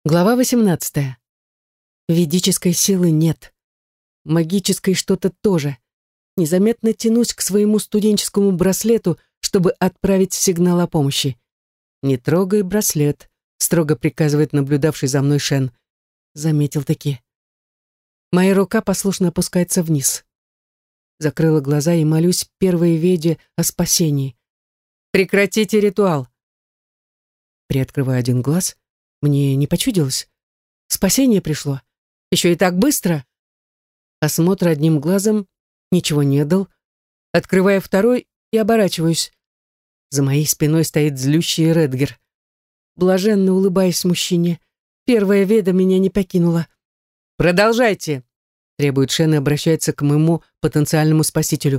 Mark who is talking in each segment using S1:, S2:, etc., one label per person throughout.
S1: Глава 18. Ведической силы нет. Магической что-то тоже. Незаметно тянусь к своему студенческому браслету, чтобы отправить сигнал о помощи. «Не трогай браслет», — строго приказывает наблюдавший за мной Шен. Заметил-таки. Моя рука послушно опускается вниз. Закрыла глаза и молюсь первой веде о спасении. «Прекратите ритуал!» Приоткрываю один глаз. Мне не почудилось. Спасение пришло. Еще и так быстро. Осмотр одним глазом ничего не дал. Открываю второй и оборачиваюсь. За моей спиной стоит злющий Редгер. Блаженно улыбаясь мужчине. Первая веда меня не покинула. «Продолжайте!» — требует Шен и обращается к моему потенциальному спасителю.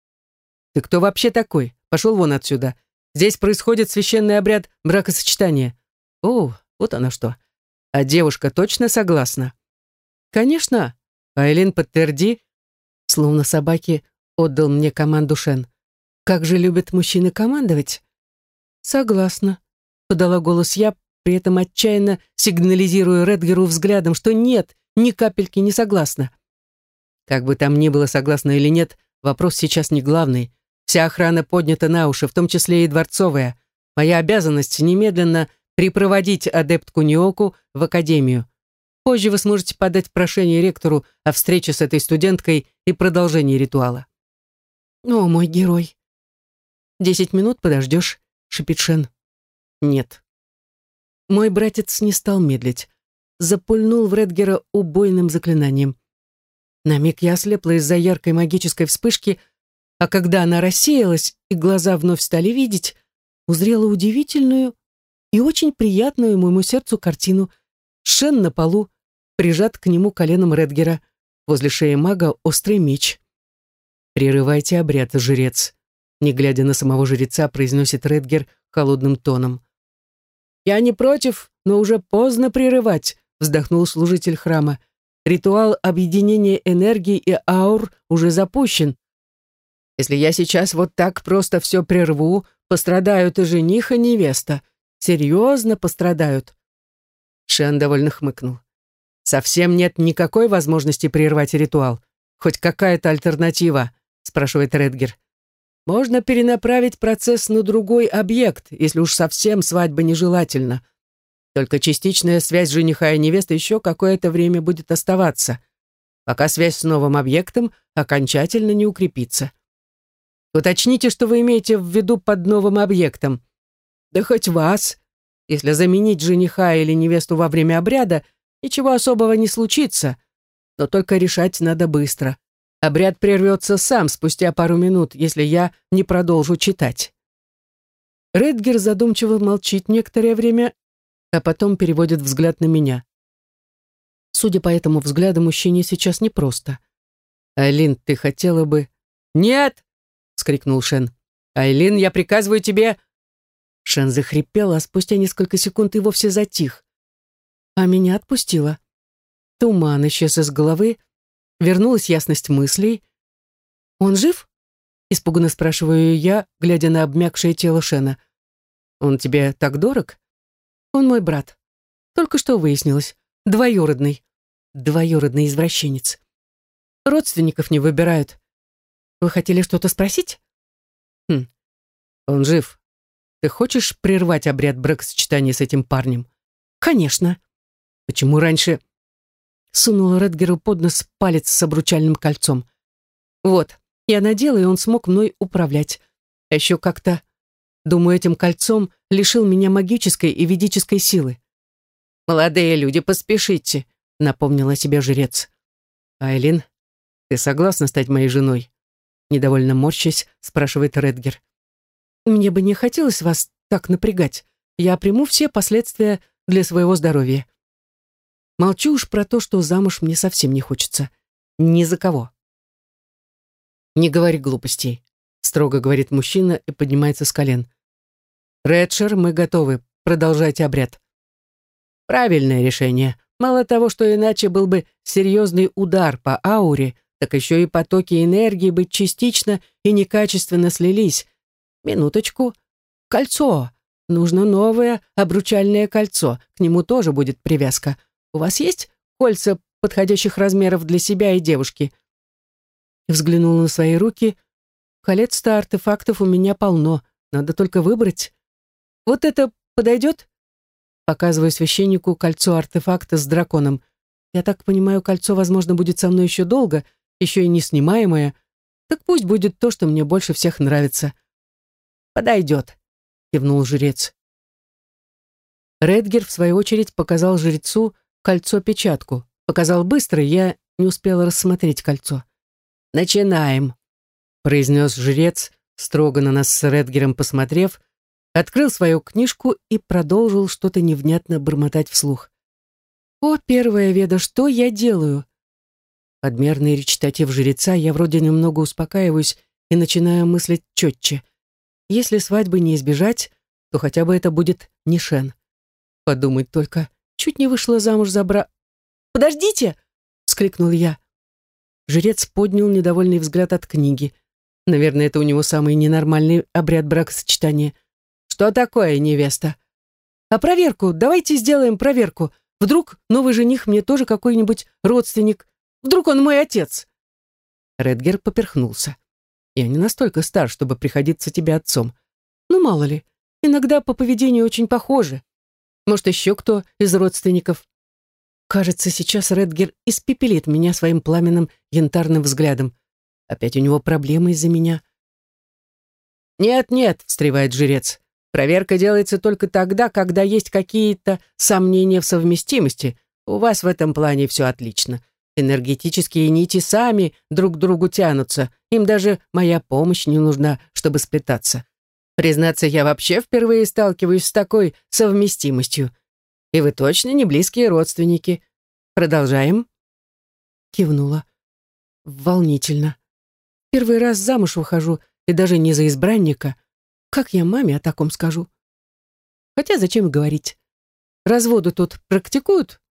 S1: «Ты кто вообще такой? Пошел вон отсюда. Здесь происходит священный обряд бракосочетания». «О, вот оно что. А девушка точно согласна?» «Конечно. Айлин, подтверди». Словно собаки отдал мне команду Шен. «Как же любят мужчины командовать?» «Согласна», — подала голос я, при этом отчаянно сигнализируя Редгеру взглядом, что нет, ни капельки не согласна. Как бы там ни было, согласна или нет, вопрос сейчас не главный. Вся охрана поднята на уши, в том числе и дворцовая. Моя обязанность немедленно припроводить адептку Ниоку в академию. Позже вы сможете подать прошение ректору о встрече с этой студенткой и продолжении ритуала. «О, мой герой!» 10 минут подождешь», — шипит Шен. «Нет». Мой братец не стал медлить. Запульнул в Редгера убойным заклинанием. На миг я ослепла из-за яркой магической вспышки, а когда она рассеялась и глаза вновь стали видеть, узрела удивительную и очень приятную моему сердцу картину. Шен на полу, прижат к нему коленом Редгера. Возле шеи мага острый меч. «Прерывайте обряд, жрец», — не глядя на самого жреца, произносит Редгер холодным тоном. «Я не против, но уже поздно прерывать», — вздохнул служитель храма. «Ритуал объединения энергии и аур уже запущен. Если я сейчас вот так просто все прерву, пострадают и жених, и невеста. Серьезно пострадают». Шен довольно хмыкнул. «Совсем нет никакой возможности прервать ритуал. Хоть какая-то альтернатива?» — спрашивает Редгер. «Можно перенаправить процесс на другой объект, если уж совсем свадьба нежелательна. Только частичная связь жениха и невесты еще какое-то время будет оставаться, пока связь с новым объектом окончательно не укрепится. Уточните, что вы имеете в виду под новым объектом. Да хоть вас. Если заменить жениха или невесту во время обряда, ничего особого не случится, но только решать надо быстро. Обряд прервется сам спустя пару минут, если я не продолжу читать». Редгер задумчиво молчит некоторое время, а потом переводит взгляд на меня. Судя по этому взгляду, мужчине сейчас непросто. «Айлин, ты хотела бы...» «Нет!» — вскрикнул Шен. «Айлин, я приказываю тебе...» Шен захрипел, а спустя несколько секунд и вовсе затих. А меня отпустило. Туман исчез из головы, вернулась ясность мыслей. «Он жив?» — испуганно спрашиваю я, глядя на обмякшее тело Шена. «Он тебе так дорог?» «Он мой брат. Только что выяснилось. Двоюродный. Двоюродный извращенец. Родственников не выбирают. Вы хотели что-то спросить?» «Он жив. Ты хочешь прервать обряд бракосочетания с этим парнем?» «Конечно». «Почему раньше...» Сунула Редгеру под нос палец с обручальным кольцом. «Вот, я надела, и он смог мной управлять. А еще как-то, думаю, этим кольцом лишил меня магической и ведической силы». «Молодые люди, поспешите», — напомнила себе жрец. «Айлин, ты согласна стать моей женой?» Недовольно морщась, спрашивает Редгер. «Мне бы не хотелось вас так напрягать. Я приму все последствия для своего здоровья. Молчу уж про то, что замуж мне совсем не хочется. Ни за кого». «Не говори глупостей», — строго говорит мужчина и поднимается с колен. «Редшер, мы готовы. Продолжайте обряд». «Правильное решение. Мало того, что иначе был бы серьезный удар по ауре, так еще и потоки энергии бы частично и некачественно слились. Минуточку. Кольцо. Нужно новое обручальное кольцо, к нему тоже будет привязка. У вас есть кольца подходящих размеров для себя и девушки?» Взглянула на свои руки. Колец-то артефактов у меня полно, надо только выбрать. «Вот это подойдет?» Показываю священнику кольцо артефакта с драконом. Я так понимаю, кольцо, возможно, будет со мной еще долго, еще и неснимаемое. Так пусть будет то, что мне больше всех нравится. «Подойдет», — кивнул жрец. Редгер, в свою очередь, показал жрецу кольцо-печатку. Показал быстро, я не успела рассмотреть кольцо. «Начинаем», — произнес жрец, строго на нас с Редгером посмотрев, открыл свою книжку и продолжил что-то невнятно бормотать вслух. «О, первая Веда, что я делаю?» Под мерный речитатив жреца я вроде немного успокаиваюсь и начинаю мыслить четче. Если свадьбы не избежать, то хотя бы это будет Нишен. Подумать только, чуть не вышла замуж за «Подождите!» — вскрикнул я. Жрец поднял недовольный взгляд от книги. Наверное, это у него самый ненормальный обряд бракосочетания. «Что такое, невеста?» «А проверку, давайте сделаем проверку. Вдруг новый жених мне тоже какой-нибудь родственник. Вдруг он мой отец?» Редгер поперхнулся. «Я не настолько стар, чтобы приходиться тебе отцом. Ну, мало ли, иногда по поведению очень похожи. Может, еще кто из родственников?» Кажется, сейчас Редгер испепелит меня своим пламенным янтарным взглядом. Опять у него проблемы из-за меня. «Нет-нет», — встревает жрец, «проверка делается только тогда, когда есть какие-то сомнения в совместимости. У вас в этом плане все отлично. Энергетические нити сами друг к другу тянутся. Им даже моя помощь не нужна, чтобы сплетаться. Признаться, я вообще впервые сталкиваюсь с такой совместимостью. И вы точно не близкие родственники. Продолжаем?» Кивнула. Волнительно. Первый раз замуж выхожу, и даже не за избранника. Как я маме о таком скажу? Хотя зачем говорить? Разводы тут практикуют?